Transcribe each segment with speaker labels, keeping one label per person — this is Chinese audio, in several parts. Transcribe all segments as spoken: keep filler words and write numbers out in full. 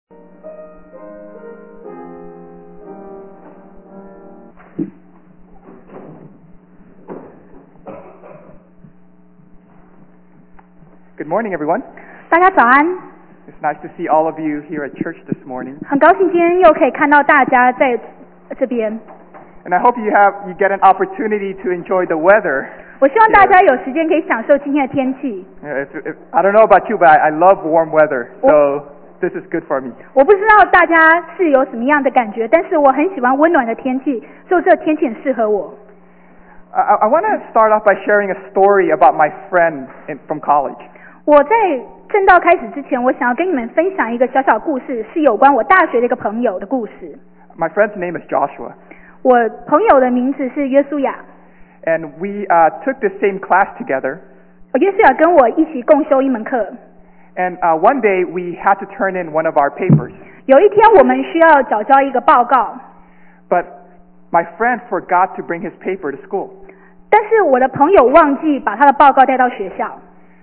Speaker 1: Good morning, everyone.
Speaker 2: 大家早安。
Speaker 1: It's nice to see all of you here at church this morning.
Speaker 2: 很高兴今天又可以看到大家在这边。
Speaker 1: And I hope you have you get an opportunity to enjoy the weather.
Speaker 2: 我希望大家有时间可以享受今天的天气。
Speaker 1: If, if, I don't know about you, but I, I love warm weather, so this is good for me.
Speaker 2: 我不知道大家是有什么样的感觉，但是我很喜欢温暖的天气，所以这个天气很适合我。
Speaker 1: I, I want to start off by sharing a story about my friend in, from college.
Speaker 2: 我在正道开始之前，我想要跟你们分享一个小小故事，是有关我大学的一个朋友的故事。
Speaker 1: My friend's name is Joshua.
Speaker 2: 我朋友的名字是约书亚。
Speaker 1: And we uh, took the same class together.
Speaker 2: 约书亚跟我一起共修一门课。
Speaker 1: And uh, one day we had to turn in one of our papers.
Speaker 2: 有一天我们需要缴交一个报告。
Speaker 1: But my friend forgot to bring his paper to school.
Speaker 2: 但是我的朋友忘记把他的报告带到学校。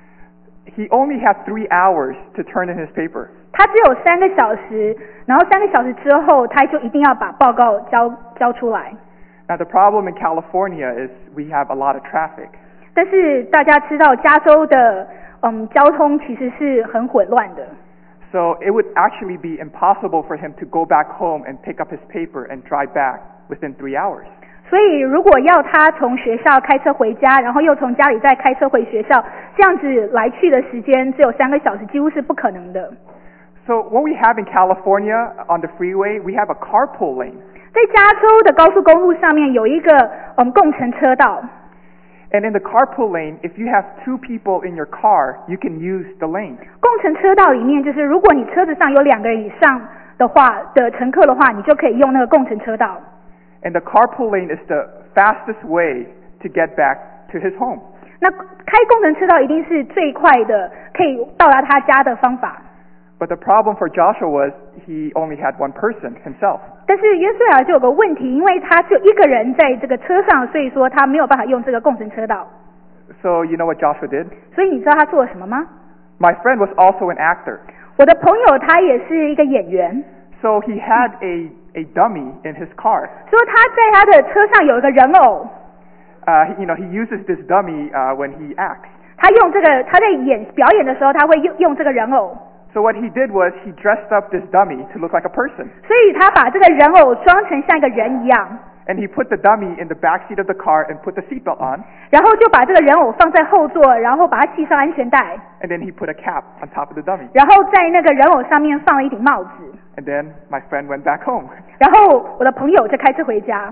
Speaker 1: He only had three hours to turn in his paper.
Speaker 2: 他只有三个小时，然后三个小时之后，他就一定要把报告交交出来。
Speaker 1: Now the problem in California is we have a lot of traffic.
Speaker 2: 但是大家知道，加州的嗯交通其实是很混乱的。
Speaker 1: So it would actually be impossible for him to go back home and pick up his paper and drive back within three hours.
Speaker 2: 所以如果要他从学校开车回家，然后又从家里再开车回学校，这样子来去的时间只有三个小时，几乎是不可能的。
Speaker 1: So what we have in California on the freeway, we have a carpool lane.
Speaker 2: 在加州的高速公路上面有一个嗯共乘车道。
Speaker 1: And in the carpool lane, if you have two people in your car, you can use the lane.
Speaker 2: 共乘车道里面就是如果你车子上有两个人以上的话的乘客的话，你就可以用那个共乘车道。
Speaker 1: And the carpool lane is the fastest way to get back to his home.
Speaker 2: 那开共乘车道一定是最快的，可以到达他家的方法。
Speaker 1: But the problem for Joshua was he only had one person himself.
Speaker 2: 但是约书亚就有个问题，因为他只有一个人在这个车上，所以说他没有办法用这个共乘车道。
Speaker 1: So you know what Joshua did?
Speaker 2: 所以你知道他做了什么吗？
Speaker 1: My friend was also an actor.
Speaker 2: 我的朋友他也是一个演员。
Speaker 1: So he had a a dummy in his car.
Speaker 2: 说他在他的车上有一个人偶。
Speaker 1: Uh, you know, he uses this dummy uh, when he acts.
Speaker 2: 他用这个他在演表演的时候，他会用用这个人偶。
Speaker 1: So what he did was he dressed up this dummy to look like a person.
Speaker 2: 所以他把这个人偶装成像一个人一样。
Speaker 1: And he put the dummy in the back seat of the car and put the seatbelt on.
Speaker 2: 然后就把这个人偶放在后座，然后把它系上安全带。
Speaker 1: And then he put a cap on top of the dummy.
Speaker 2: 然后在那个人偶上面放了一顶帽子。
Speaker 1: And then my friend went back home.
Speaker 2: 然后我的朋友就开车回家。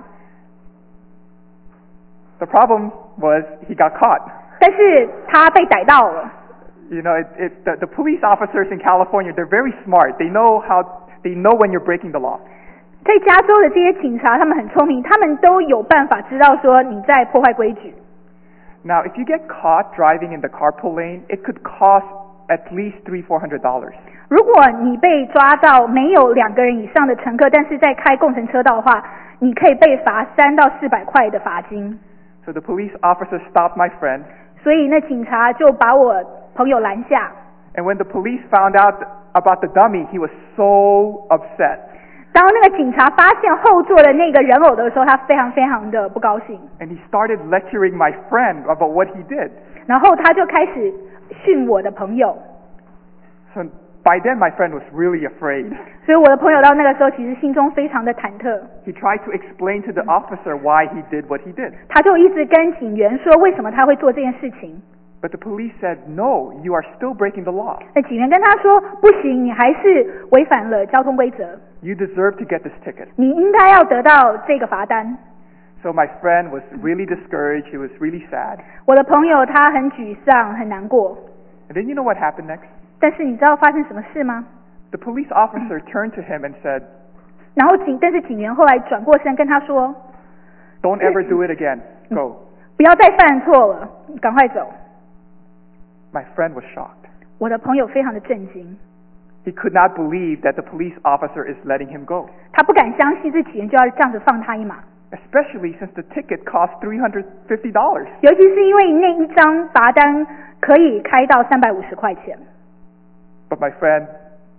Speaker 1: The problem was he got caught.
Speaker 2: 但是他被逮到了。
Speaker 1: You know, it, it, the, the police officers in California, they're very smart. They know how, they know when you're breaking the law.
Speaker 2: 在加州的这些警察，他们很聪明，他们都有办法知道说你在破坏规矩。
Speaker 1: Now, if you get caught driving in the carpool lane, it could cost at least three, four hundred dollars.
Speaker 2: 如果你被抓到没有两个人以上的乘客，但是在开共乘车道的话，你可以被罚三到四百块的罚金。
Speaker 1: So the police officer stopped my friend.
Speaker 2: 所以那警察就把我朋友拦下。
Speaker 1: And when the police found out about the dummy, he was so upset.
Speaker 2: 当那个警察发现后座的那个人偶的时候，他非常非常的不高兴。
Speaker 1: And he started lecturing my friend about what he did.
Speaker 2: 然后他就开始训我的朋友。
Speaker 1: So by then my friend was really afraid.
Speaker 2: 所以我的朋友到那个时候其实心中非常的忐忑。
Speaker 1: He tried to explain to the officer why he did what he did.
Speaker 2: 他就一直跟警员说为什么他会做这件事情。
Speaker 1: But the police said, no, you are still breaking the law.
Speaker 2: 那警员跟他说不行，你还是违反了交通规则。
Speaker 1: You deserve to get this ticket.
Speaker 2: 你应该要得到这个罚单。
Speaker 1: So my friend was really discouraged. He was really sad.
Speaker 2: 我的朋友他很沮丧，很难过。
Speaker 1: And then you know what happened next?
Speaker 2: 但是你知道发生什么事吗？
Speaker 1: The police officer turned to him and said,
Speaker 2: 然后警，但是警员后来转过身跟他说
Speaker 1: don't ever do it again. Go.
Speaker 2: 不要再犯错了，赶快走。
Speaker 1: My friend was shocked.
Speaker 2: 我的朋友非常的震惊。
Speaker 1: He could not believe that the police officer is letting him go.
Speaker 2: 他不敢相信这警员就要这样子放他一马。
Speaker 1: Especially since the ticket cost three hundred fifty dollars.
Speaker 2: 尤其是因为那一张罚单可以开到三百五十块钱。
Speaker 1: But my friend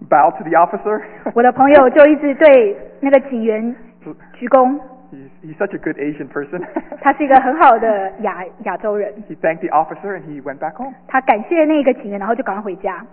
Speaker 1: bow to the officer.
Speaker 2: 我的朋友就一直对那个警员鞠躬。
Speaker 1: he's, he's such a good Asian person.
Speaker 2: 他是一个很好的亚亚洲人。
Speaker 1: He thanked the officer and he went back home.
Speaker 2: 他感谢那个警员，然后就赶快回家。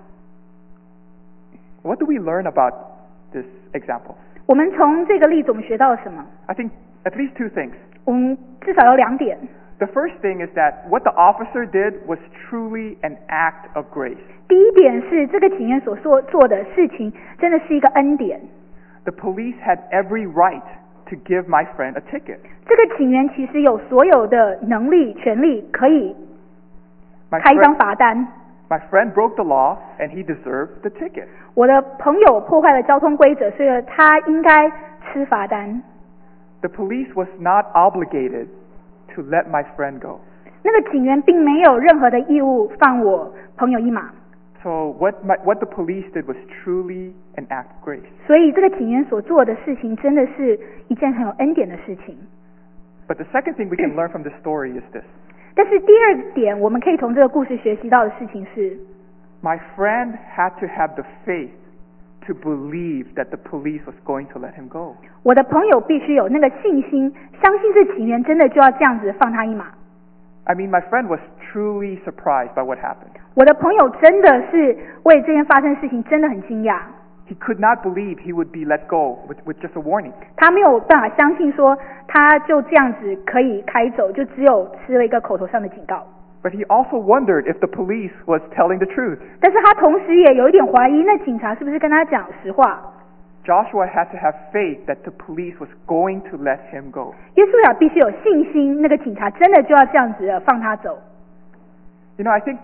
Speaker 1: What do we learn about this example?
Speaker 2: 我们从这个例子我们学到了什么？
Speaker 1: I think at least two things.
Speaker 2: 我们至少有两点。
Speaker 1: The first thing is that what the officer did was truly an act of grace.
Speaker 2: 第一点是这个警员所做做的事情真的是一个恩典。
Speaker 1: The police had every right to give my friend a ticket.
Speaker 2: 这个警员其实有所有的能力、权利可以
Speaker 1: My
Speaker 2: 开一张
Speaker 1: friend,
Speaker 2: 罚单。
Speaker 1: my friend broke the law and he deserved the ticket.
Speaker 2: 我的朋友破坏了交通规则，所以他应该吃罚单。
Speaker 1: The police was not obligated to let my friend go.
Speaker 2: 那个警员并没有任何的义务放我朋友一马。
Speaker 1: So what, my, what the police did was truly an act of grace.
Speaker 2: 所以这个警员所做的事情真的是一件很有恩典的事情。
Speaker 1: But the second thing we can learn from this story is this.
Speaker 2: 但是第二点我们可以从这个故事学习到的事情是，
Speaker 1: My friend had to have the faith to believe that the police was going to let him go.
Speaker 2: 我的朋友必须有那个信心，相信这警员真的就要这样子放他一马。
Speaker 1: I mean, my friend was truly surprised by what happened.
Speaker 2: 我的朋友真的是为这件发生的事情真的很惊讶，
Speaker 1: He could not believe he would be let go with, with just a warning.
Speaker 2: 他没有办法相信说他就这样子可以开走，就只有吃了一个口头上的警告。
Speaker 1: But he also wondered if the police was telling the truth.
Speaker 2: 但是他同时也有一点怀疑，那警察是不是跟他讲实话？
Speaker 1: Joshua had to have faith that the police was going to let him go.
Speaker 2: 约书亚必须有信心，那个警察真的就要这样子的放他走。
Speaker 1: You know, I think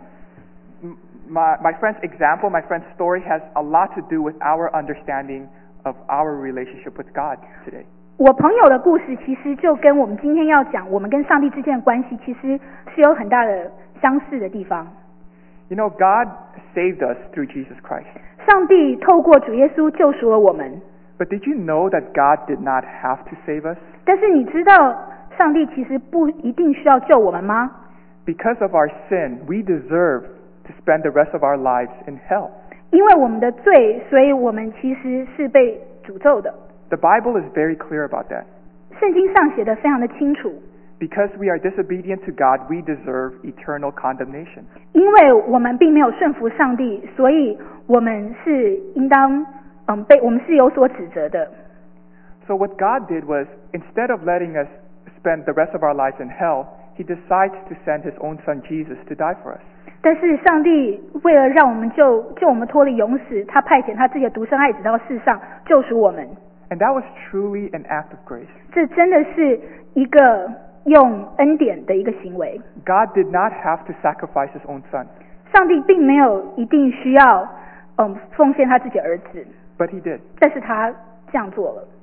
Speaker 1: my, my friend's example, my friend's story has a lot to do with our understanding of our relationship with God today.
Speaker 2: 我朋友的故事其实就跟我们今天要讲我们跟上帝之间的关系，其实是有很大的相似的地方。
Speaker 1: You know, God saved us through Jesus Christ.
Speaker 2: 上帝透过主耶稣救赎了我们，
Speaker 1: But did you know that God did not have to save us?
Speaker 2: 但是你知道上帝其实不一定需要救我们吗？
Speaker 1: Because of our sin, we deserve to spend the rest of our lives in hell.
Speaker 2: 因为我们的罪，所以我们其实是被诅咒的。
Speaker 1: The Bible is very clear about that.
Speaker 2: 圣经上写的非常的清楚，
Speaker 1: Because we are disobedient to God, we deserve eternal condemnation.
Speaker 2: 因为我们并没有顺服上帝，所以我们是应当嗯被我们是有所指责的。
Speaker 1: So what God did was, instead of letting us spend the rest of our lives in hell, He decides to send His own Son Jesus to die for us.
Speaker 2: 但是上帝为了让我们救救我们脱离永死，他派遣他自己的独生爱子到世上救赎我们。
Speaker 1: And that was truly an act of grace.
Speaker 2: 这真的是一个用恩典的一个行为。
Speaker 1: God did not have to sacrifice His own Son,
Speaker 2: 上帝并没有一定需要嗯奉献他自己儿子，
Speaker 1: but He did.
Speaker 2: 但是他这样做了。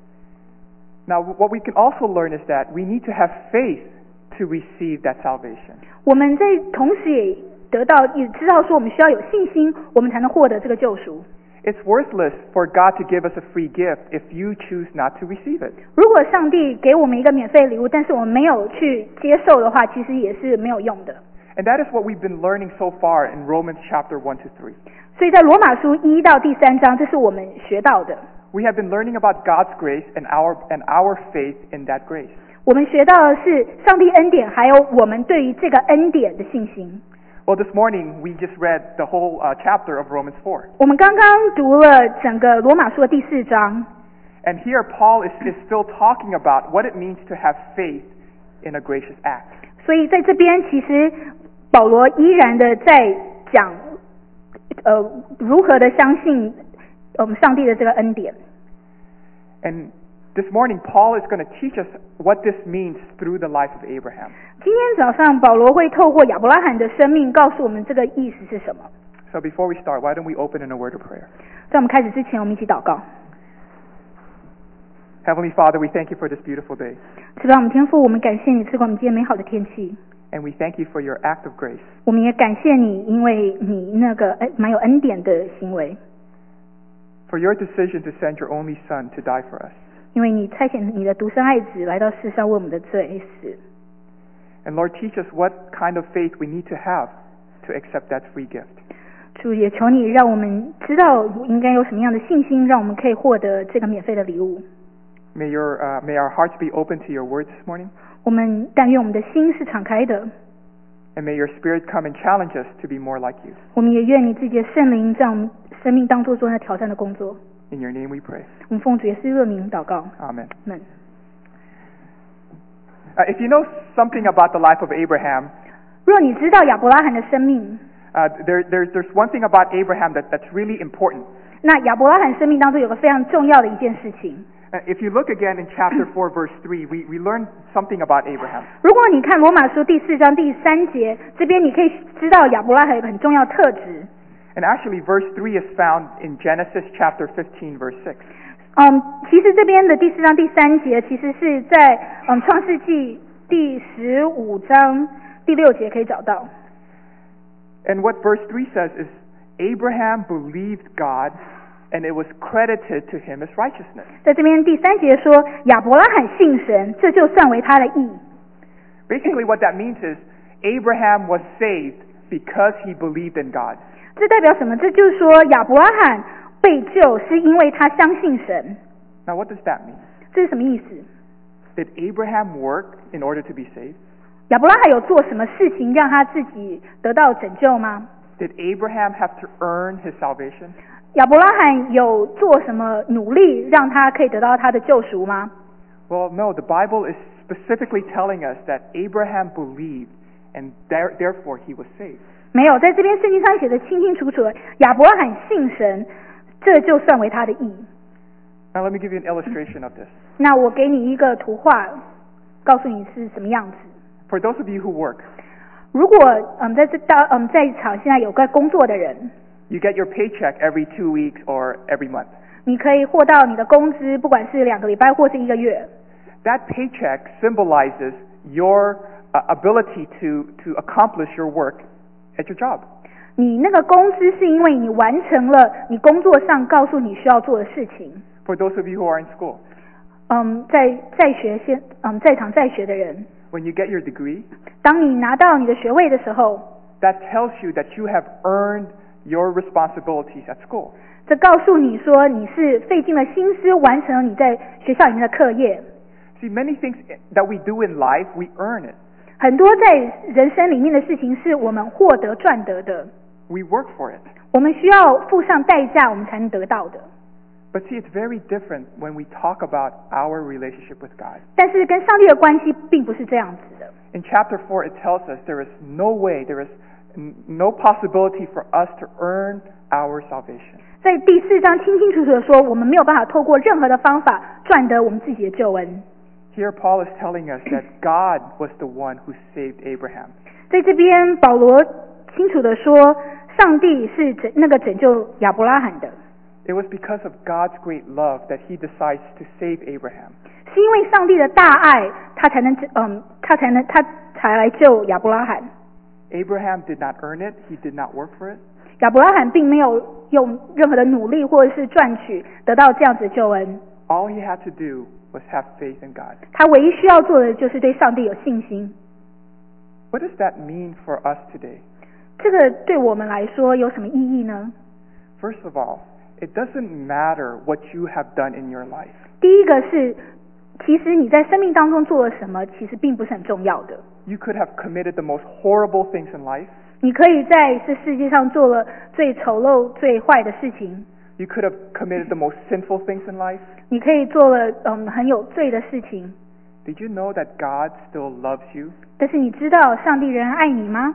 Speaker 1: Now, what we can also learn is that we need to have faith to receive that salvation.
Speaker 2: 我们在同时也得到也知道说我们需要有信心，我们才能获得这个救赎。
Speaker 1: It's worthless for God to give us a free gift if you choose not to receive it.
Speaker 2: 如果上帝给我们一个免费礼物，但是我们没有去接受的话，其实也是没有用的。
Speaker 1: And that is what we've been learning so far in Romans chapter one to three.
Speaker 2: 所以在罗马书一到第三章，这是我们学到的。
Speaker 1: We have been learning about God's grace and our, and our faith in that grace.
Speaker 2: 我们学到的是上帝恩典，还有我们对于这个恩典的信心。
Speaker 1: Well, this morning we just read the whole uh, chapter of Romans four.
Speaker 2: 我们刚刚读了整个罗马书的第四章，
Speaker 1: And here Paul is, is still talking about what it means to have faith in a gracious act.
Speaker 2: 所以在这边其实保罗依然的在讲，呃，如何的相信我们上帝的这个恩典。
Speaker 1: And this morning Paul is going to teach us what this means through the life of Abraham.
Speaker 2: 今天早上保罗会透过亚伯拉罕的生命告诉我们这个意思是什么。
Speaker 1: So before we start, why don't we open in a word of prayer?
Speaker 2: 在我们开始之前，我们一起祷告。
Speaker 1: Heavenly Father, we thank you for this beautiful day.
Speaker 2: 是吧？我们天父，我们感谢你赐给我们今天美好的天气。
Speaker 1: And we thank you for your act of grace.
Speaker 2: 我们也感谢你，因为你那个恩蛮有恩典的行为，
Speaker 1: For your decision to send your only Son to die for us.
Speaker 2: 因为你差遣你的独生爱子来到世上为我们的罪死。
Speaker 1: And Lord, teach us what kind of faith we need to have to accept that free gift.
Speaker 2: 主也求你让我们知道应该有什么样的信心，让我们可以获得这个免费的礼物。
Speaker 1: May your uh, may our hearts be open to your words this morning,
Speaker 2: 我们但愿我们的心是敞开的，
Speaker 1: and may your Spirit come and challenge us to be more like you.
Speaker 2: 我们也愿你自己的圣灵在我们生命当中做那挑战的工作。
Speaker 1: In your name we pray.
Speaker 2: 我们奉主耶稣的名祷告，
Speaker 1: Amen.
Speaker 2: 阿们。
Speaker 1: Uh, if you know something about the life of Abraham,
Speaker 2: 若你知道亚伯拉罕的生命，
Speaker 1: uh, there, there, there's one thing about Abraham that, that's really important.
Speaker 2: 那亚伯拉罕生命当中有个非常重要的一件事情。
Speaker 1: Uh, if you look again in chapter four, verse three, we, we learn something about Abraham.
Speaker 2: 如果你看罗马书第四章第三节，这边你可以知道亚伯拉罕有个很重要的特质。
Speaker 1: And actually, verse three is found in Genesis chapter fifteen, verse six.
Speaker 2: 嗯，其实这边的第四章第三节，其实是在嗯创世纪第十五章第六节可以找到。
Speaker 1: And what verse three says is, Abraham believed God, and it was credited to him as righteousness.
Speaker 2: 在这边第三节说，亚伯拉罕信神，这就算为他的义。
Speaker 1: Basically, what that means is, Abraham was saved because he believed in God.
Speaker 2: 这代表什么？这就是说，亚伯拉罕被救是因为他相信神。
Speaker 1: Now, what does that mean?
Speaker 2: 这是什么意思？
Speaker 1: Did Abraham work in order to be saved?
Speaker 2: 亚伯拉罕有做什么事情让他自己得到拯救吗？
Speaker 1: Did Abraham have to earn his salvation?
Speaker 2: 亚伯拉罕有做什么努力让他可以得到他的救赎吗？
Speaker 1: Well, no. The Bible is specifically telling us that Abraham believed, and there, therefore he was saved.
Speaker 2: 没有，在这边圣经上写的清清楚楚的，亚伯拉罕信神，这就算为他的义。
Speaker 1: Now, let me give you an illustration of this.
Speaker 2: 那我给你一个图画，告诉你是什么样子。
Speaker 1: For those of you who work,
Speaker 2: 如果嗯在这到嗯在场现在有个工作的人，
Speaker 1: you get your paycheck every two weeks or every month.
Speaker 2: 你可以获到你的工资，不管是两个礼拜或是一个月。
Speaker 1: That paycheck symbolizes your uh, ability to, to accomplish your work at your job.
Speaker 2: 你那个工资是因为你完成了你工作上告诉你需要做的事情。
Speaker 1: For those of you who are in school,
Speaker 2: 嗯，在在学现嗯在场在学的人，
Speaker 1: when you get your degree,
Speaker 2: 当你拿到你的学位的时候，
Speaker 1: that tells you that you have earned your responsibilities at school.
Speaker 2: 这告诉你说你是费尽了心思完成了你在学校里面的课业。
Speaker 1: See, many things that we do in life, we earn it.
Speaker 2: 很多在人生里面的事情是我们获得赚得的，
Speaker 1: We work for it.
Speaker 2: 我们需要付上代价，我们才能得到的。
Speaker 1: But see, it's very different when we talk about our relationship with God.
Speaker 2: 但是跟上帝的关系并不是这样子的。
Speaker 1: In chapter four, it tells us there is no way, there is n- no possibility for us to earn our salvation.
Speaker 2: 在第四章清清楚楚的说，我们没有办法透过任何的方法赚得我们自己的救恩。
Speaker 1: Here, Paul is telling us that God was the one who saved Abraham.
Speaker 2: 在这边，保罗清楚的说，上帝是拯那个拯救亚伯拉罕的，
Speaker 1: It was because of God's great love that he decides to save Abraham.
Speaker 2: 是因为上帝的大爱，他才能嗯，他才能他才来救亚伯拉罕。
Speaker 1: Abraham did not earn it, he did not work for it.
Speaker 2: 亚伯拉罕并没有用任何的努力或者是赚取得到这样子的救恩，
Speaker 1: All he had to do was have faith in God.
Speaker 2: 他唯一需要做的就是对上帝有信心。
Speaker 1: What does that mean for us today?
Speaker 2: 这个对我们来说有什么意义呢？
Speaker 1: First of all, it doesn't matter what you have done in your life.
Speaker 2: 第一个是，其实你在生命当中做了什么，其实并不是很重要的。
Speaker 1: You could have committed the most horrible things in life.
Speaker 2: 你可以在这世界上做了最丑陋、最坏的事情，
Speaker 1: You could have committed the most sinful things in life.
Speaker 2: 你可以做了嗯很有罪的事情，
Speaker 1: Did you know that God still loves you?
Speaker 2: 但是你知道上帝仍然爱你吗？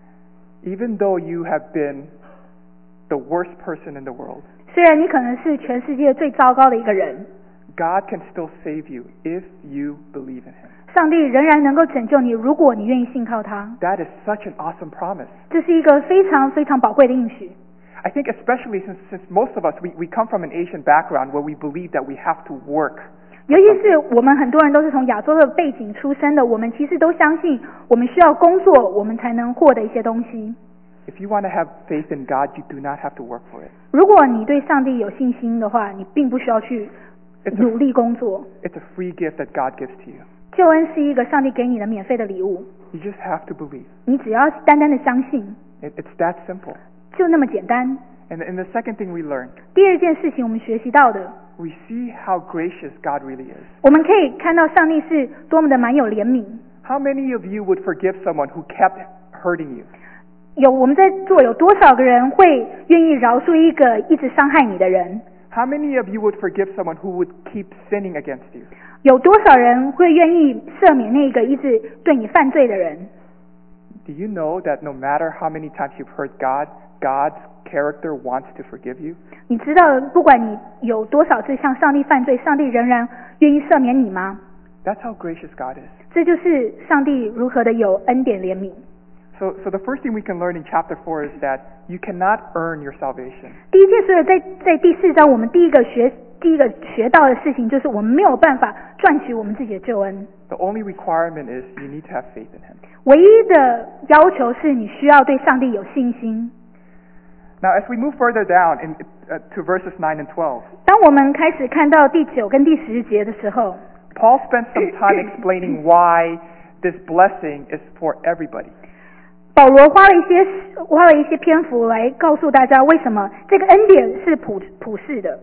Speaker 1: Even though you have been the worst person in the world,
Speaker 2: 虽然你可能是全世界最糟糕的一个人，
Speaker 1: God can still save you if you believe in Him.
Speaker 2: 上帝仍然能够拯救你，如果你愿意信靠他。
Speaker 1: That is such an awesome promise.
Speaker 2: 这是一个非常非常宝贵的应许。
Speaker 1: I think especially since, since most of us, we, we come from an Asian background where we believe that we have to work.
Speaker 2: 尤其是我们很多人都是从亚洲的背景出身的，我们其实都相信我们需要工作，我们才能获得一些东西。
Speaker 1: If you want to have faith in God, you do not have to work for it.
Speaker 2: 如果你对上帝有信心的话，你并不需要去
Speaker 1: It's
Speaker 2: 努
Speaker 1: a,
Speaker 2: 力工作。
Speaker 1: it's a free gift that God gives to you.
Speaker 2: 救恩是一个上帝给你的免费的礼物，
Speaker 1: You just have to believe.
Speaker 2: 你只要单单的相信，
Speaker 1: It, it's that simple.
Speaker 2: 就那么简单。
Speaker 1: And, and the second thing we learn,
Speaker 2: 第二件事情我们学习到的，
Speaker 1: we see how gracious God really is.
Speaker 2: 我们可以看到上帝是多么的满有怜悯。
Speaker 1: How many of you would forgive someone who kept hurting you?
Speaker 2: 有我们在座有多少个人会愿意饶恕一个一直伤害你的人？
Speaker 1: How many of you would forgive someone who would keep sinning against you?
Speaker 2: 有多少人会愿意赦免那个一直对你犯罪的人？
Speaker 1: Do you know that no matter how many times you've hurt God, God's character wants to forgive you?
Speaker 2: 你知道不管你有多少次向上帝犯罪，上帝仍然愿意赦免你吗？
Speaker 1: That's how gracious God is.
Speaker 2: 这就是上帝如何的有恩典怜悯。
Speaker 1: So, so the first thing we can learn in chapter four is that you cannot earn your salvation.
Speaker 2: 第一件，所以在在第四章，我们第一个学第一个学到的事情就是我们没有办法赚取我们自己的救恩。
Speaker 1: The only requirement is you need to have faith in Him.
Speaker 2: 唯一的要求是你需要对上帝有信心。
Speaker 1: Now, as we move further down in, uh, to verses nine and twelve,
Speaker 2: 当我们开始看到第九跟第十节的时候，
Speaker 1: Paul spent some time explaining why this blessing is for everybody.
Speaker 2: 保罗花了一些花了一些篇幅来告诉大家为什么这个恩典是普普世的。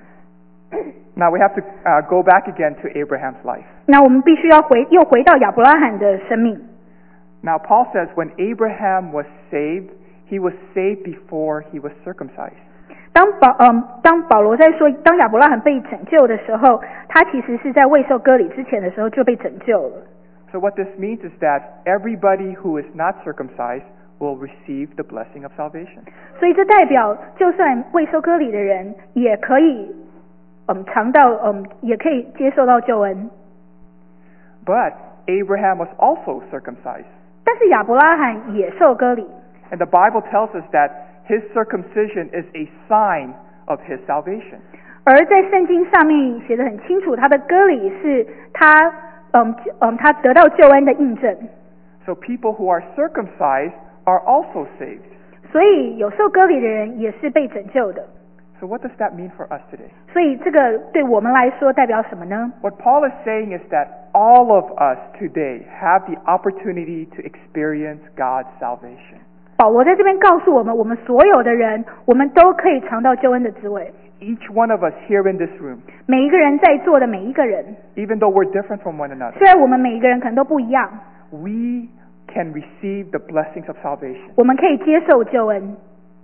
Speaker 1: Now we have to uh, go back again to Abraham's life.
Speaker 2: 那我们必须要回又回到亚伯拉罕的生命。
Speaker 1: Now Paul says when Abraham was saved, he was saved before he was circumcised.
Speaker 2: 当保嗯当保罗在说当亚伯拉罕被拯救的时候，他其实是在未受割礼之前的时候就被拯救了。
Speaker 1: So what this means is that everybody who is not circumcised will receive the blessing of salvation.
Speaker 2: 所以这代表，就算未受割礼的人也可以嗯尝到嗯也可以接受到救恩。
Speaker 1: But Abraham was also circumcised.
Speaker 2: 但是亚伯拉罕也受割礼，
Speaker 1: And the Bible tells us that his circumcision is a sign of his salvation.
Speaker 2: 而在圣经上面写得很清楚，他的割礼是他嗯嗯他得到救恩的印证。
Speaker 1: So people who are circumcised are also saved.
Speaker 2: 所以有受割礼的人也是被拯救的。
Speaker 1: So what does that mean for us today?
Speaker 2: 所以这个对我们来说代表什么呢？
Speaker 1: What Paul is saying is that all of us today have the opportunity to experience God's salvation.
Speaker 2: 保罗在这边告诉我们，我们所有的人，我们都可以尝到救恩的滋味。
Speaker 1: Each one of us here in this room,
Speaker 2: 每一个人在座的每一个人，
Speaker 1: even though we're different from one another,
Speaker 2: 虽然我们每一个人可能都不一样，
Speaker 1: we can receive the blessings of salvation.
Speaker 2: 我们可以接受救恩。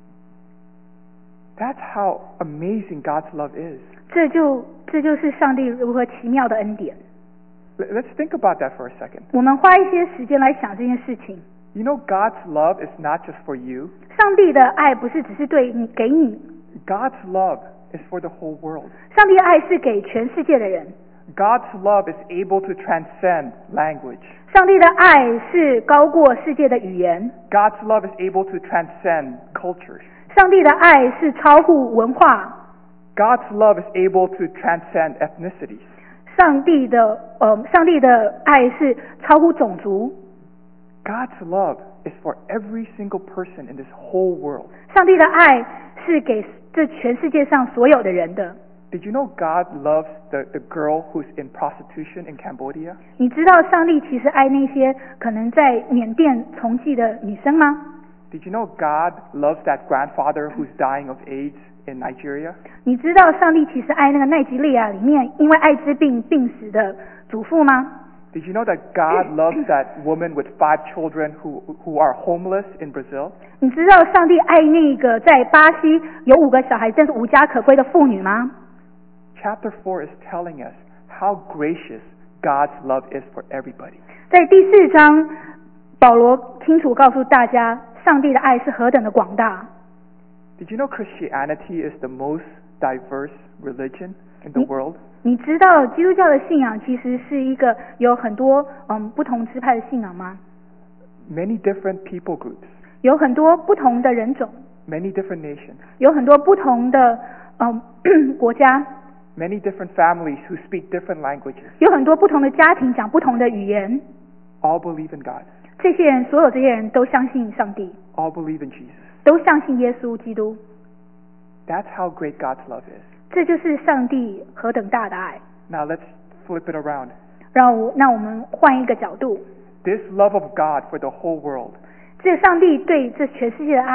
Speaker 1: That's how amazing God's love is.
Speaker 2: 这就这就是上帝如何奇妙的恩典。
Speaker 1: L- Let's think about that for a second.
Speaker 2: 我们花一些时间来想这件事情。
Speaker 1: You know, God's love is not just for you.
Speaker 2: 上帝的爱不是只是对你给你，
Speaker 1: God's love is for the whole world.
Speaker 2: 上帝的爱是给全世界的人。
Speaker 1: God's love is able to transcend language.
Speaker 2: 上帝的爱是高过世界的语言，
Speaker 1: God's love is able to transcend cultures.
Speaker 2: 上帝的爱是超乎文化，
Speaker 1: God's love is able to transcend ethnicities.
Speaker 2: 上帝的呃，上帝的爱是超乎种族，
Speaker 1: God's love is for every single person in this whole world.
Speaker 2: 上帝的爱是给这全世界上所有的人的。
Speaker 1: Did you know God loves the, the girl who's in prostitution in Cambodia?
Speaker 2: 你知道上帝其实爱那些可能在缅甸从妓的女生吗？
Speaker 1: Did you know God loves that grandfather who's dying of AIDS in Nigeria?
Speaker 2: 你知道上帝其实爱那个奈及利亚里面因为艾滋病病死的祖父吗？
Speaker 1: Did you know that God loves that woman with five children who, who are homeless in Brazil?
Speaker 2: 你知道上帝爱那个在巴西有五个小孩但是无家可归的妇女吗？
Speaker 1: Chapter four is telling us how gracious God's love is for everybody.
Speaker 2: 在第四章，保罗清楚告诉大家，上帝的爱是何等的广大。
Speaker 1: Did you know Christianity is the most diverse religion in the world?
Speaker 2: 你知道基督教的信仰其实是一个有很多嗯不同支派的信仰吗？
Speaker 1: Many different people groups,
Speaker 2: 有很多不同的人种，
Speaker 1: many different nations,
Speaker 2: 有很多不同的嗯国家，
Speaker 1: many different families who speak different languages,
Speaker 2: 有很多不同的家庭讲不同的语言。
Speaker 1: all believe in God,
Speaker 2: 这些人，所有这些人都相信上帝，
Speaker 1: all believe in Jesus.
Speaker 2: 都相信耶稣基督。
Speaker 1: That's how great God's love is.
Speaker 2: 这就是上帝何等大的爱。
Speaker 1: Now let's flip it around.
Speaker 2: 让我那我们换一个角度，
Speaker 1: This love of God for the whole world
Speaker 2: 这上帝对这全世界的爱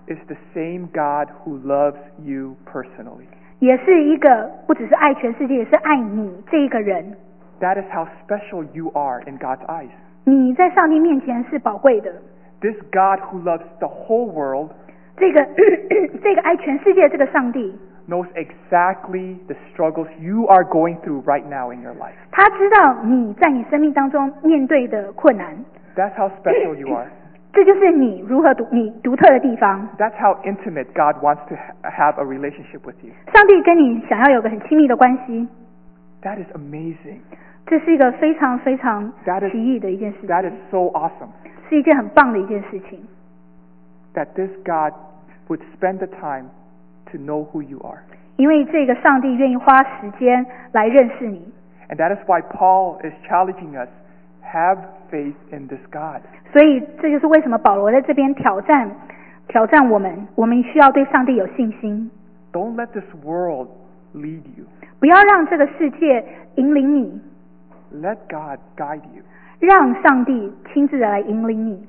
Speaker 1: is the same God who loves you personally.
Speaker 2: 也是一个不只是爱全世界，也是爱你这一个人。
Speaker 1: That is how special you are in God's eyes.
Speaker 2: 你在上帝面前是宝贵的。
Speaker 1: This God who loves the whole world
Speaker 2: 这个这个爱全世界这个上帝
Speaker 1: knows exactly the struggles you are going through right now in your life.
Speaker 2: 他知道你在你生命当中面对的困难。
Speaker 1: That's how special you are.
Speaker 2: 这就是你如何独你独特的地方。
Speaker 1: That's how intimate God wants to ha- have a relationship with you.
Speaker 2: 上帝跟你想要有个很亲密的关系。
Speaker 1: That is amazing.
Speaker 2: 这是一个非常非常
Speaker 1: That is,
Speaker 2: 奇异的一件事情。
Speaker 1: that is so awesome.
Speaker 2: 是一件很棒的一件事情。
Speaker 1: That this God would spend the time to know who you are.
Speaker 2: 因为这个上帝愿意花时间来认识你。
Speaker 1: And that is why Paul is challenging us, have faith in this God.
Speaker 2: 所以这就是为什么保罗在这边挑战挑战我们，我们需要对上帝有信心。
Speaker 1: Don't let this world lead you.
Speaker 2: 不要让这个世界引领你，
Speaker 1: Let God guide you.
Speaker 2: 让上帝亲自的来引领你。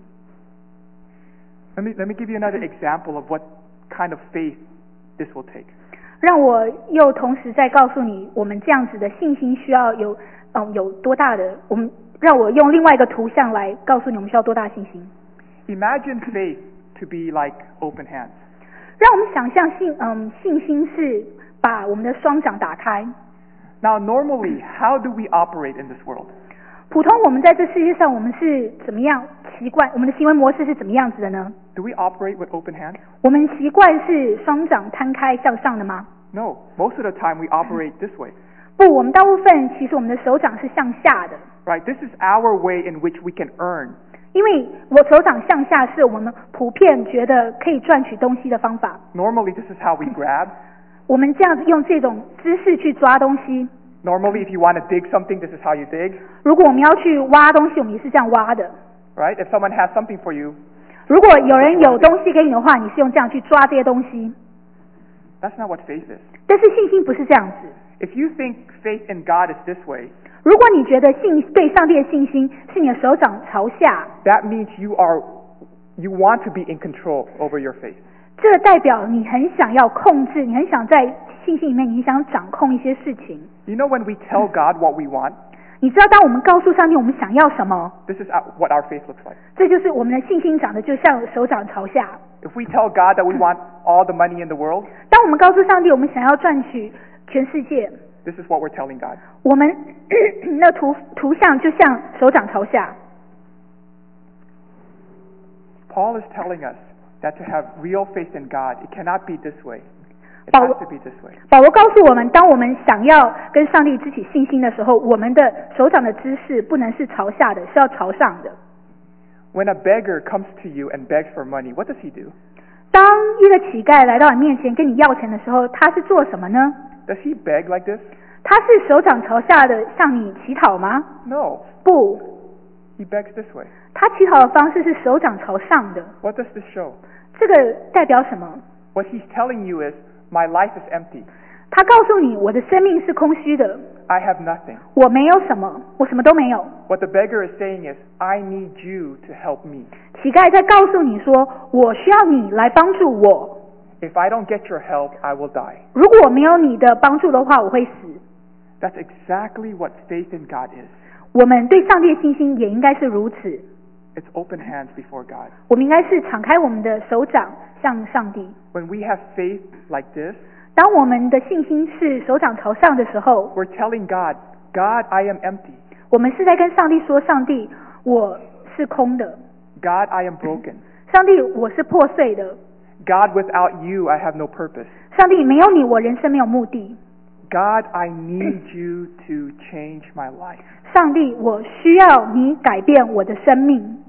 Speaker 1: Let me, let me give you another example of what kind of faith this will take.
Speaker 2: 让我又同时再告诉你，我们这样子的信心需要有嗯有多大的，我们让我用另外一个图像来告诉你，我们需要多大的信心。
Speaker 1: Imagine faith to be like open hands.
Speaker 2: 让我们想象信嗯信心是把我们的双掌打开。
Speaker 1: Now, normally, how do we operate in this world?
Speaker 2: 普通我们在这世界上，我们是怎么样习惯？我们的行为模式是怎么样子的呢？
Speaker 1: Do we operate with open hands?
Speaker 2: 我们习惯是双掌摊开向上的吗？
Speaker 1: No. Most of the time, we operate this way.
Speaker 2: 不，我们大部分其实我们的手掌是向下的，
Speaker 1: Right? This is our way in which we can earn.
Speaker 2: 因为我手掌向下是我们普遍觉得可以赚取东西的方法。
Speaker 1: Normally, this is how we grab.
Speaker 2: 我们这样子用这种姿势去抓东西。
Speaker 1: Normally, if you want to dig something, this is how you dig.
Speaker 2: 如果我们要去挖东西，我们也是这样挖的。
Speaker 1: Right? If someone has something for you,
Speaker 2: 如果有人有东西给你的话，你是用这样去抓这些东西。
Speaker 1: that's not what faith is.
Speaker 2: 但是信心不是这样子。
Speaker 1: If you think faith in God is this way,
Speaker 2: 如果你觉得信对上帝的信心是你的手掌朝下，
Speaker 1: that means you are, you want to be in control over your faith.
Speaker 2: 这个代表你很想要控制，你很想在信心里面，你想掌控一些事情。
Speaker 1: You know when we tell God what we want,
Speaker 2: 你知道，当我们告诉上帝我们想要什么，
Speaker 1: this is our- what our faith looks like.
Speaker 2: 这就是我们的信心长得就像手掌朝下。
Speaker 1: If we tell God that we want all the money in the world,
Speaker 2: 当我们告诉上帝我们想要赚取全世界，
Speaker 1: this is what we're telling God.
Speaker 2: 我们那图图像就像手掌朝下。
Speaker 1: Paul is telling us that to have real faith in God, it cannot be this way. It
Speaker 2: Paul-
Speaker 1: has to be this way.
Speaker 2: 保罗告诉我们，当我们想要跟上帝支起信心的时候，我们的手掌的姿势不能是朝下的，是要朝上的。
Speaker 1: When a beggar comes to you and begs for money, what does he do?
Speaker 2: 当一个乞丐来到你面前跟你要钱的时候，他是做什么呢？
Speaker 1: Does he beg like this?
Speaker 2: 他是手掌朝下的向你乞讨吗？
Speaker 1: No.
Speaker 2: 不，
Speaker 1: He begs this way.
Speaker 2: 他乞讨的方式是手掌朝上的。
Speaker 1: What does this show?
Speaker 2: 这个代表什么？
Speaker 1: What he's telling you is, my life is empty.
Speaker 2: 他告诉你，我的生命是空虚的，
Speaker 1: I have nothing.
Speaker 2: 我没有什么，我什么都没有。
Speaker 1: What the beggar is saying is, I need you to help me.
Speaker 2: 乞丐在告诉你说，我需要你来帮助我。
Speaker 1: If I don't get your help, I will die.
Speaker 2: 如果我没有你的帮助的话，我会死。
Speaker 1: That's exactly what faith in God is.
Speaker 2: 我们对上帝的信心也应该是如此。
Speaker 1: It's open hands before God.
Speaker 2: 我们应该是敞开我们的手掌向上帝。
Speaker 1: When we have faith like this,
Speaker 2: 当我们的信心是手掌朝上的时候，
Speaker 1: we're telling God, God, I am empty.
Speaker 2: 我们是在跟上帝说：上帝，我是空的。
Speaker 1: God, I am broken.
Speaker 2: 上帝，我是破碎的。
Speaker 1: God, without you, I have no purpose.
Speaker 2: 上帝，没有你，我人生没有目的。
Speaker 1: God, I need you to change my life.
Speaker 2: 上帝，我需要你改变我的生命。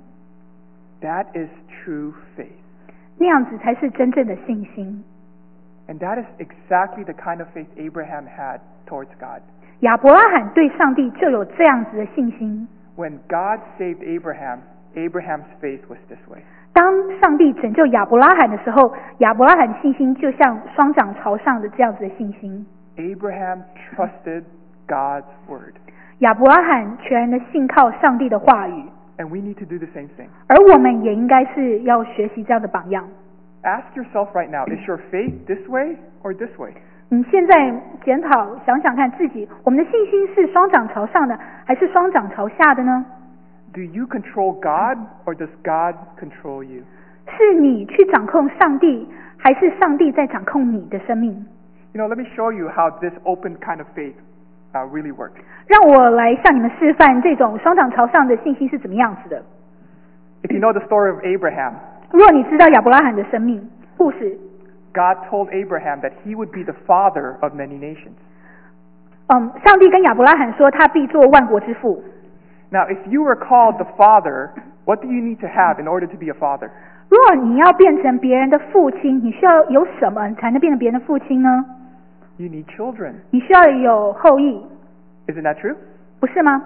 Speaker 1: That is true faith.
Speaker 2: 那样子才是真正的信心。
Speaker 1: And that is exactly the kind of faith Abraham had towards God.
Speaker 2: 亚伯拉罕对上帝就有这样子的信心。
Speaker 1: When God saved Abraham, Abraham's faith was this way.
Speaker 2: 当上帝拯救亚伯拉罕的时候，亚伯拉罕信心就像双掌朝上的这样子的信心。
Speaker 1: Abraham trusted God's word.
Speaker 2: 亚伯拉罕全然的信靠上帝的话语，
Speaker 1: And we need to do the same thing.
Speaker 2: 而我们也应该是要学习这样的榜样。
Speaker 1: ask yourself right now, is your faith this way or this way?
Speaker 2: 你现在检讨想想看自己，我们的信心是双掌朝上的，还是双掌朝下的呢？
Speaker 1: Do you control God or does God control you?
Speaker 2: 是你去掌控上帝，还是上帝在掌控你的生命？
Speaker 1: You know, let me show you how this open kind of faith uh, really works.
Speaker 2: 让我来向你们示范这种双掌朝上的信心是怎么样子的。
Speaker 1: If you know the story of Abraham,
Speaker 2: 如果你知道亚伯拉罕的生命故事，
Speaker 1: God told Abraham that he would be the father of many nations.
Speaker 2: 嗯，上帝跟亚伯拉罕说，他必做万国之父。
Speaker 1: Now, if you were called the father, what do you need to have in order to be a father?
Speaker 2: 如果你要变成别人的父亲，你需要有什么才能变成别人的父亲呢？
Speaker 1: You need children.
Speaker 2: 你需要有后裔，
Speaker 1: Isn't that true?
Speaker 2: 不是吗？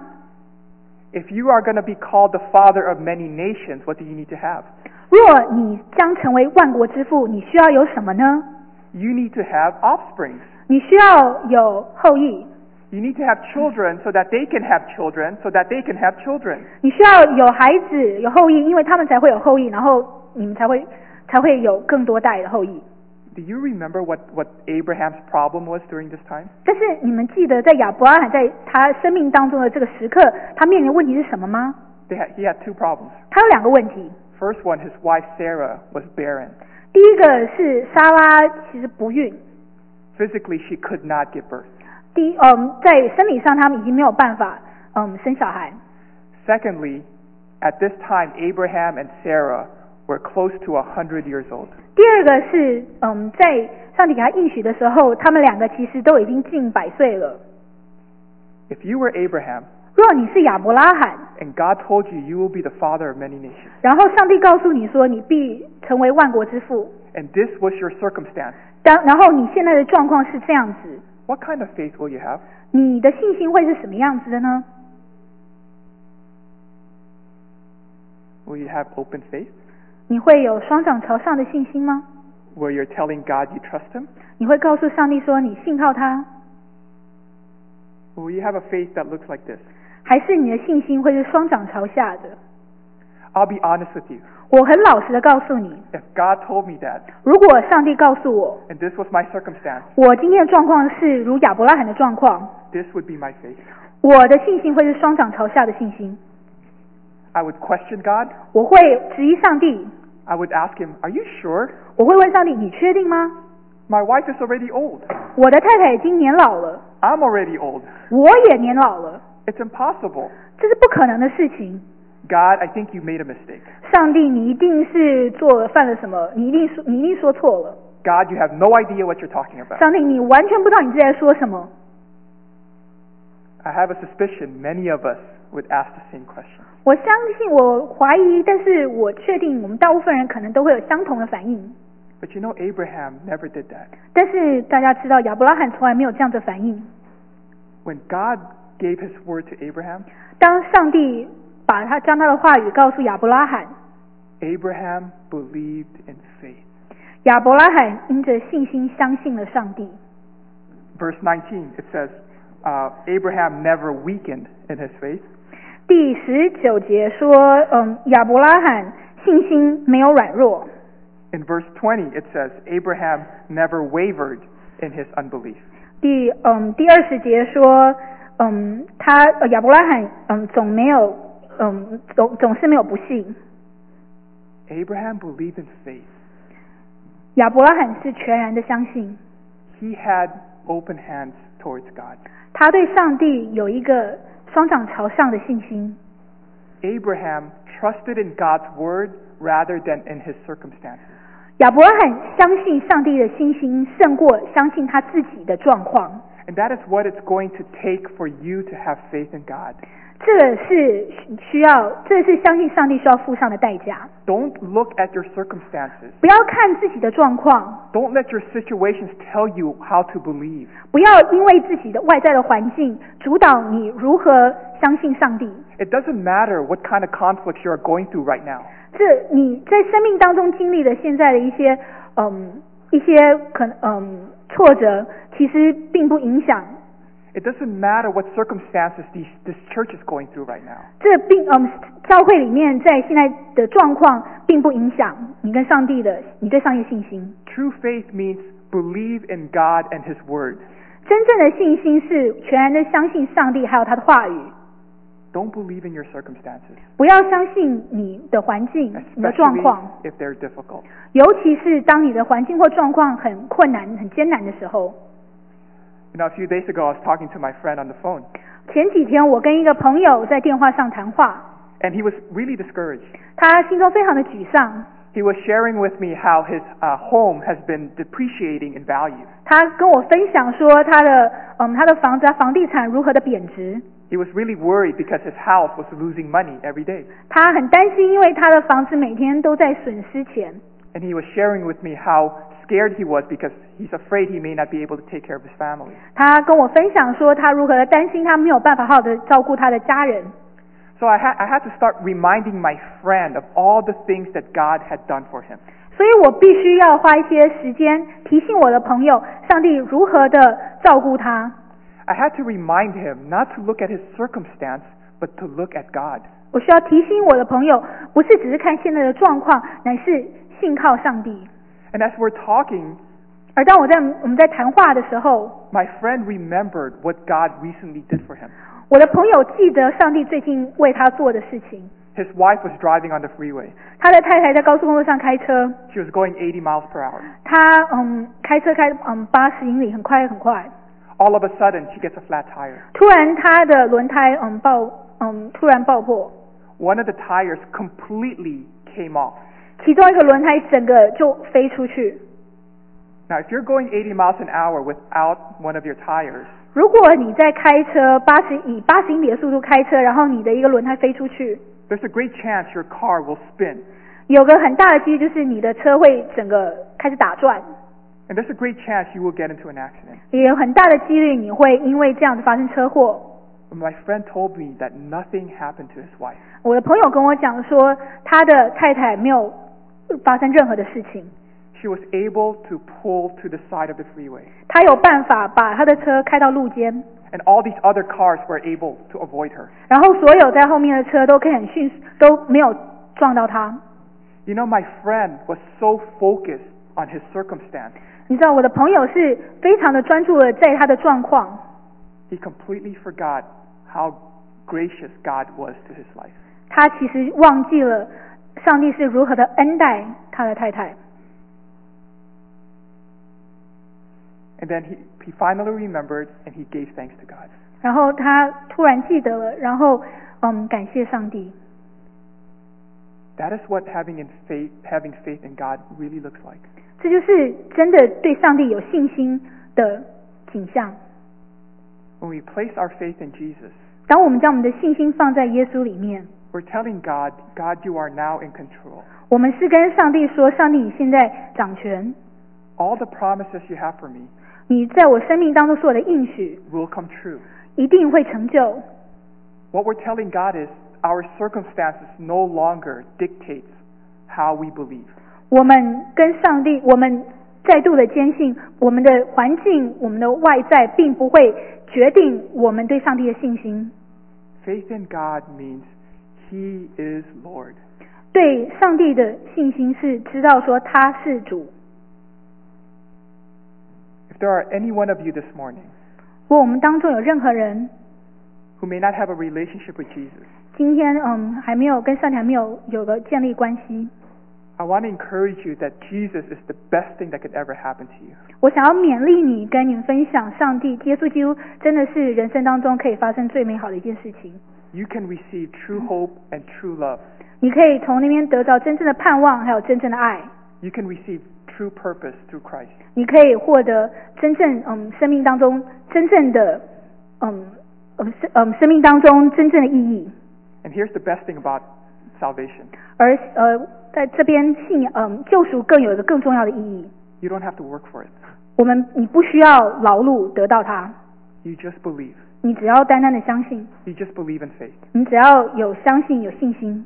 Speaker 1: If you are going to be called the father of many nations, what do you need to have?
Speaker 2: 若你将成为万国之父，你需要有什么呢？
Speaker 1: You need to have offsprings.
Speaker 2: 你需要有后裔，
Speaker 1: You need to have children so that they can have children, so that they can have children.
Speaker 2: 你需要有孩子有后裔，因为他们才会有后裔，然后你们才会才会有更多代的后裔。
Speaker 1: Do you remember what, what Abraham's problem was during this time?
Speaker 2: 但是你们记得在亚伯拉罕在他生命当中的这个时刻，他面临的问题是什么吗？
Speaker 1: They had, he had two problems.
Speaker 2: 他有两个问题。
Speaker 1: First one, his wife Sarah was barren.
Speaker 2: 第一个是莎拉其实不孕，
Speaker 1: Physically, she could not give birth.
Speaker 2: 第一嗯，在生理上他们已经没有办法嗯生小孩。
Speaker 1: Secondly, at this time, Abraham and Sarah were close to a hundred years old.
Speaker 2: 第二个是嗯，在上帝给他应许的时候，他们两个其实都已经近百岁了。
Speaker 1: If you were Abraham
Speaker 2: 若你是亚伯拉罕，
Speaker 1: and God told you you will be the father of many nations,
Speaker 2: 然后上帝告诉你说你必成为万国之父，
Speaker 1: and this was your circumstance,
Speaker 2: 当然后你现在的状况是这样子，
Speaker 1: what kind of faith will you have?
Speaker 2: 你的信心会是什么样子的呢？
Speaker 1: Will you have open faith?
Speaker 2: 你会有双掌朝上的信心吗？
Speaker 1: Where you're telling God you trust Him?
Speaker 2: 你会告诉上帝说你信靠他，
Speaker 1: Or will you have a faith that looks like this?
Speaker 2: 还是你的信心会是双掌朝下的？
Speaker 1: I'll be honest with you.
Speaker 2: 我很老实的告诉你，
Speaker 1: If God told me that,
Speaker 2: 如果上帝告诉我，
Speaker 1: and this was my circumstance,
Speaker 2: 我今天的状况是如亚伯拉罕的状况，
Speaker 1: this would be my faith.
Speaker 2: 我的信心会是双掌朝下的信心。
Speaker 1: I would question God.
Speaker 2: 我会质疑上帝，
Speaker 1: I would ask Him, are you sure?
Speaker 2: 我会问上帝，你确定吗？
Speaker 1: My wife is already old.
Speaker 2: 我的太太已经年老了，
Speaker 1: I'm already old.
Speaker 2: 我也年老了，
Speaker 1: It's impossible.
Speaker 2: 这是不可能的事情。
Speaker 1: God, I think you made a mistake.
Speaker 2: 上帝，你一定是做犯了什么？你一定说，你一定说错了。
Speaker 1: God, you have no idea what you're talking about.
Speaker 2: 上帝，你完全不知道你在说什么。
Speaker 1: I have a suspicion many of us would ask the same question.
Speaker 2: 我相信，我怀疑，但是我确定，我们大部分人可能都会有相同的反应。
Speaker 1: But you know, Abraham never did that.
Speaker 2: 但是大家知道，亚伯拉罕从来没有这样的反应。
Speaker 1: When God gave His word to Abraham,
Speaker 2: 当上帝把他将他的话语告诉亚伯拉罕，
Speaker 1: Abraham believed in faith.
Speaker 2: 亚伯拉罕因着信心相信了上帝。
Speaker 1: Verse nineteen, it says, uh, Abraham never weakened in his faith.
Speaker 2: 第十九节说，嗯，亚伯拉罕信心没有软弱。
Speaker 1: In verse twenty, it says, Abraham never wavered in his unbelief.
Speaker 2: 第嗯第二十节说，嗯，他呃亚伯拉罕嗯总没有嗯总总是没有不信。
Speaker 1: Abraham believed in faith.
Speaker 2: 亚伯拉罕是全然的相信，
Speaker 1: He had open hands towards God.
Speaker 2: 他对上帝有一个双掌朝上的信心。
Speaker 1: Abraham trusted in God's word rather than in his circumstances.
Speaker 2: 亚伯拉罕相信上帝的信心胜过相信他自己的状况。
Speaker 1: And that is what it's going to take for you to have faith in God.
Speaker 2: 这个是需要，这是相信上帝需要付上的代价。
Speaker 1: Don't look at your circumstances.
Speaker 2: 不要看自己的状况，
Speaker 1: Don't let your situations tell you how to believe.
Speaker 2: 不要因为自己的外在的环境主导你如何相信上帝。
Speaker 1: It doesn't matter what kind of conflicts you are going through right now.
Speaker 2: 这你在生命当中经历的现在的一些嗯一些可能嗯挫折，其实并不影响。
Speaker 1: It doesn't matter what circumstances these, this church is going through right now.
Speaker 2: 这并嗯，教会里面在现在的状况并不影响你跟上帝的你对上帝的信心。
Speaker 1: True faith means believe in God and His Word.
Speaker 2: 真正的信心是全然的相信上帝还有他的话语。
Speaker 1: Don't believe in your circumstances,
Speaker 2: 不要相信你的环境、你的状
Speaker 1: especially
Speaker 2: 况，
Speaker 1: if they're difficult.
Speaker 2: 尤其是当你的环境或状况很困难、很艰难的时候。
Speaker 1: You know, a few days ago, I was talking to my friend on the phone,
Speaker 2: 前几天我跟一个朋友在电话上谈话，
Speaker 1: and he was really discouraged.
Speaker 2: 他心中非常的沮丧。
Speaker 1: He was sharing with me how his uh, home has been depreciating in value.
Speaker 2: 他跟我分享说他的嗯他的房子、房地产如何的贬值。
Speaker 1: He was really worried because his house was losing money every day.
Speaker 2: 他很担心，因为他的房子每天都在损失钱。
Speaker 1: And he was sharing with me how scared he was because he's afraid he may not be able to take care of his family.
Speaker 2: 他跟我分享说，他如何的担心他没有办法好好的照顾他的家人。
Speaker 1: So I had, I had to start reminding my friend of all the things that God had done for him.
Speaker 2: 所以我必须要花一些时间提醒我的朋友，上帝如何的照顾他。
Speaker 1: I had to remind him not to look at his circumstance, but to look at God.
Speaker 2: 我需要提醒我的朋友，不是只是看现在的状况，乃是信靠上帝。
Speaker 1: And as we're talking,
Speaker 2: 而当我在我们在谈话的时候，
Speaker 1: my friend remembered what God recently did for him.
Speaker 2: 我的朋友记得上帝最近为他做的事情。
Speaker 1: His wife was driving on the freeway.
Speaker 2: 他的太太在高速公路上开车，
Speaker 1: She was going eighty miles per hour.
Speaker 2: 他嗯开车开嗯八十英里，很快很快。
Speaker 1: All of a sudden, she gets a flat tire.
Speaker 2: 突然他的轮胎嗯爆嗯突然爆破，
Speaker 1: One of the tires completely came off.
Speaker 2: 其中一个轮胎整个就飞出去。
Speaker 1: Now, if you're going eighty miles an hour without one of your tires,
Speaker 2: 如果你在开车八十以八十英里的速度开车，然后你的一个轮胎飞出去，
Speaker 1: there's a great chance your car will spin.
Speaker 2: 有个很大的几率就是你的车会整个开始打转，
Speaker 1: And there's a great chance you will get into an accident.
Speaker 2: 也有很大的几率你会因为这样子发生车祸。
Speaker 1: But my friend told me that nothing happened to his wife.
Speaker 2: 我的朋友跟我讲说，他的太太没有发生任何的事情，
Speaker 1: She was able to pull to the side of the freeway.
Speaker 2: 他有办法把他的车开到路肩，
Speaker 1: And all these other cars were able to avoid her.
Speaker 2: 然后所有在后面的车都可以很迅速都没有撞到他。
Speaker 1: You know, my friend was so focused on his circumstance,
Speaker 2: 你知道我的朋友是非常的专注的在他的状况，
Speaker 1: he completely forgot how gracious God was to his life.
Speaker 2: 他其实忘记了上帝是如何的恩待他的太太。
Speaker 1: And then he, he finally remembered and he gave thanks to God.
Speaker 2: 然后他突然记得了，然后嗯感谢上帝。
Speaker 1: That is what having in faith, having faith in God really looks like.
Speaker 2: 这就是真的对上帝有信心的景象。
Speaker 1: When we place our faith in Jesus,
Speaker 2: 当我们将我们的信心放在耶稣里面，
Speaker 1: we're telling God, God, you are now in control.
Speaker 2: 我们是跟上帝说：上帝，你现在掌权，
Speaker 1: All the promises you have for me
Speaker 2: 你在我生命当中所有的应许
Speaker 1: will come true.
Speaker 2: 一定会成就。
Speaker 1: What we're telling God is our circumstances no longer dictates how we believe.
Speaker 2: 我们跟上帝，我们再度的坚信，我们的环境、我们的外在，并不会决定我们对上帝的信心。
Speaker 1: Faith in God means He is Lord.
Speaker 2: 对上帝的信心是知道说他是主。
Speaker 1: If there are any one of you this morning
Speaker 2: 如果我们当中有任何人
Speaker 1: who may not have a relationship with Jesus,
Speaker 2: 今天嗯还没有跟上帝还没有有个建立关系，
Speaker 1: I want to encourage you that Jesus is the best thing that could ever happen to you.
Speaker 2: 我想要勉励你，跟你们分享，上帝耶稣基督真的是人生当中可以发生最美好的一件事情。
Speaker 1: You can receive true hope and true love.
Speaker 2: 你可以从那边得到真正的盼望，还有真正的爱。
Speaker 1: You can receive true purpose through Christ.
Speaker 2: 你可以获得真正嗯生命当中真正的嗯嗯生嗯生命当中真正的意义。
Speaker 1: And here's the best thing about salvation.
Speaker 2: 而呃在这边信仰嗯救赎更有一个更重要的意义。
Speaker 1: You don't have to work for it.
Speaker 2: 我们你不需要劳碌得到它，
Speaker 1: You just believe.
Speaker 2: 你只要单单的相信，
Speaker 1: You just believe in faith.
Speaker 2: 你只要有相信有信心。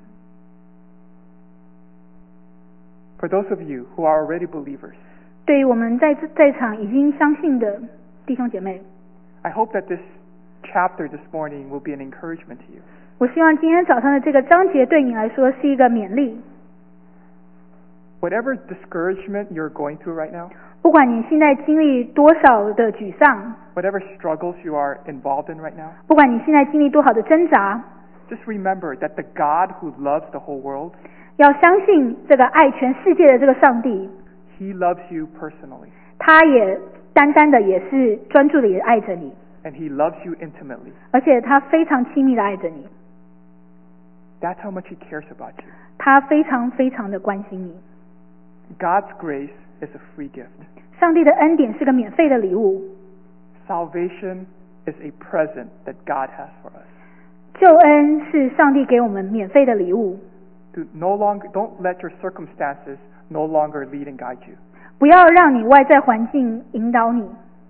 Speaker 1: For those of you who are already believers,
Speaker 2: 对于我们在在场已经相信的弟兄姐妹，
Speaker 1: I hope that this chapter this morning will be an encouragement to you.
Speaker 2: 我希望今天早上的这个章节对你来说是一个勉励。
Speaker 1: Whatever discouragement you're going through right now,
Speaker 2: 不管你现在经历多少的沮丧，
Speaker 1: whatever struggles you are involved in right now,
Speaker 2: 不管你现在经历多少的挣扎，
Speaker 1: just remember that the God who loves the whole world,
Speaker 2: 要相信这个爱全世界的这个上帝，
Speaker 1: He loves you personally,
Speaker 2: 他也单单的也是专注的也爱着你，
Speaker 1: and He loves you intimately.
Speaker 2: 而且他非常亲密的爱着你，
Speaker 1: That's how much He cares about you.
Speaker 2: 他非常非常的关心你。
Speaker 1: God's grace is a free gift.
Speaker 2: 上帝的恩典是个免费的礼物，
Speaker 1: Salvation is a present that God has for us.
Speaker 2: 救恩是上帝给我们免费的礼物。
Speaker 1: To no longer, don't let your circumstances no longer lead and guide you.
Speaker 2: 不要让你外在环境引导你，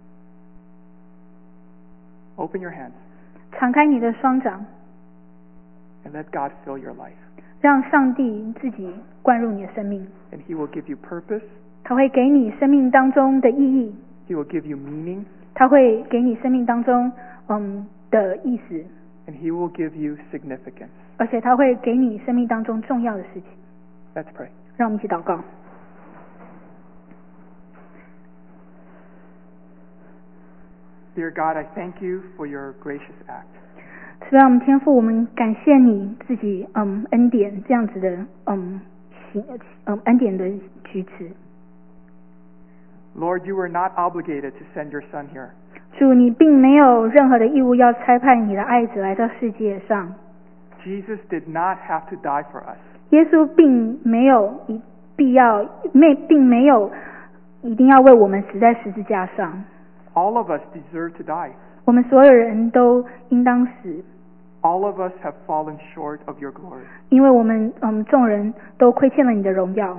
Speaker 1: Open your hands
Speaker 2: 敞开你的双掌，
Speaker 1: and let God fill your life.
Speaker 2: 让上帝自己灌入你的生命，
Speaker 1: And He will give you purpose.
Speaker 2: 他会给你生命当中的意义，
Speaker 1: He will give you meaning.
Speaker 2: 他会给你生命当中嗯的意思，
Speaker 1: And He will give you significance.
Speaker 2: 而且他会给你生命当中重要的事情。
Speaker 1: Let's pray.
Speaker 2: 让我们一起祷告。
Speaker 1: Dear God, I thank you for your gracious act.
Speaker 2: 是让我们天父，我们感谢你自己嗯恩典这样子的嗯行嗯恩典的举止。
Speaker 1: Lord, you were not obligated to send your Son here.
Speaker 2: 主，你并没有任何的义务要差派你的爱子来到世界上。
Speaker 1: Jesus did not have to die for us.
Speaker 2: 耶稣并没有一必要没并没有一定要为我们死在十字架上。
Speaker 1: All of us deserve to die.
Speaker 2: 我们所有人都应当死，
Speaker 1: All of us have fallen short of your glory.
Speaker 2: 因为我们嗯众人都亏欠了你的荣耀。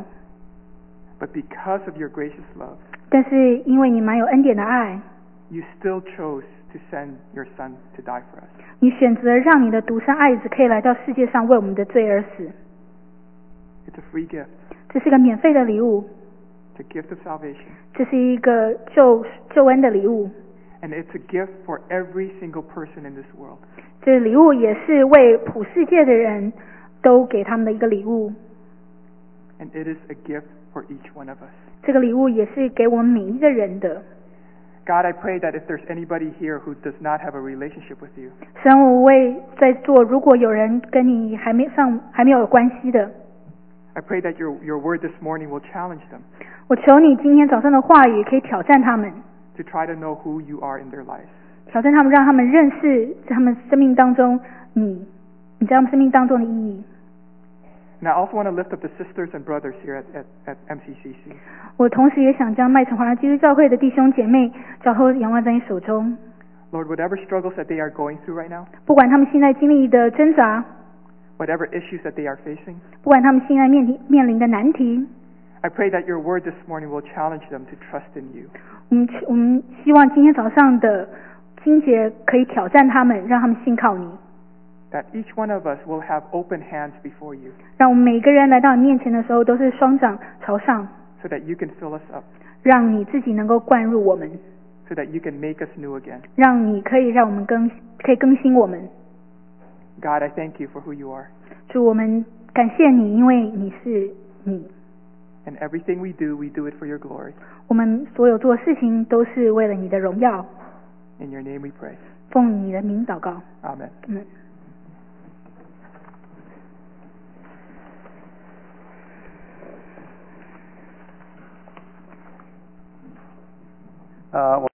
Speaker 1: But because of your gracious love,
Speaker 2: 但是因为你满有恩典的爱，
Speaker 1: you still chose to send your Son to die for us.
Speaker 2: 你选择让你的独生爱子可以来到世界上为我们的罪而死。
Speaker 1: It's a free gift.
Speaker 2: 这是个免费的礼物，
Speaker 1: It's a gift of salvation.
Speaker 2: 这是一个救救恩的礼物。
Speaker 1: And it's a gift for every single person in this world.
Speaker 2: 这礼物也是为普世界的人都给他们的一个礼物。
Speaker 1: And it is a gift for each one of us.
Speaker 2: 这个礼物也是给我们每一个人的。
Speaker 1: God, I pray that if there's anybody here who does not have a relationship with you,
Speaker 2: 神，我为在座，如果有人跟你还没上还没有关系的，
Speaker 1: I pray that your, your word this morning will challenge them
Speaker 2: 我求你今天早上的话语可以挑战他们，
Speaker 1: to try to know who you are in their lives.
Speaker 2: 挑战他们，让他们认识在他们生命当中你，你在他们生命当中的意义。
Speaker 1: And I also want to lift up the sisters and brothers here at, at, at M C C C.
Speaker 2: 我同时也想将麦城华人基督教会的弟兄姐妹交托仰望在你手中，
Speaker 1: Lord, whatever struggles that they are going through right now,
Speaker 2: 不管他们现在经历的挣扎，
Speaker 1: whatever issues that they are facing,
Speaker 2: 不管他们现在面临面临的难题，
Speaker 1: I pray that your word this morning will challenge them to trust in you.
Speaker 2: 我们我们希望今天早上的经节可以挑战他们，让他们信靠你，
Speaker 1: That each one of us will have open hands before you
Speaker 2: 让我们每个人来到你面前的时候都是双掌朝上，
Speaker 1: so that you can fill us up,
Speaker 2: 让你自己能够灌入我们，
Speaker 1: so that you can make us new again.
Speaker 2: 让你可以让我们更可以更新我们。
Speaker 1: God, I thank you for who you are.
Speaker 2: 主，我们感谢你，因为你是你。
Speaker 1: And everything we do, we do it for your glory.
Speaker 2: 我们所有做事情都是为了你的荣耀，
Speaker 1: In your name we pray.
Speaker 2: 奉你的名祷告。
Speaker 1: Amen.
Speaker 2: 嗯。
Speaker 3: 呃，我。